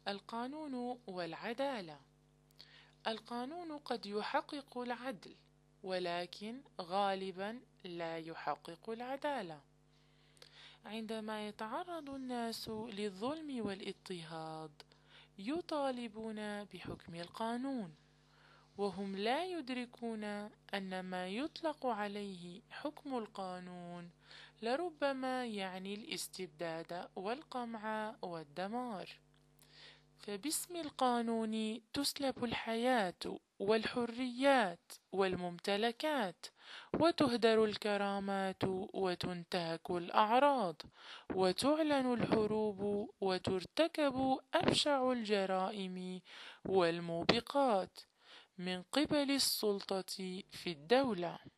القانون والعدالة. القانون قد يحقق العدل، ولكن غالبا لا يحقق العدالة. عندما يتعرض الناس للظلم والاضطهاد يطالبون بحكم القانون، وهم لا يدركون أن ما يطلق عليه حكم القانون لربما يعني الاستبداد والقمع والدمار. فباسم القانون تسلب الحياة والحريات والممتلكات، وتهدر الكرامات، وتنتهك الأعراض، وتعلن الحروب، وترتكب أبشع الجرائم والموبقات من قبل السلطة في الدولة.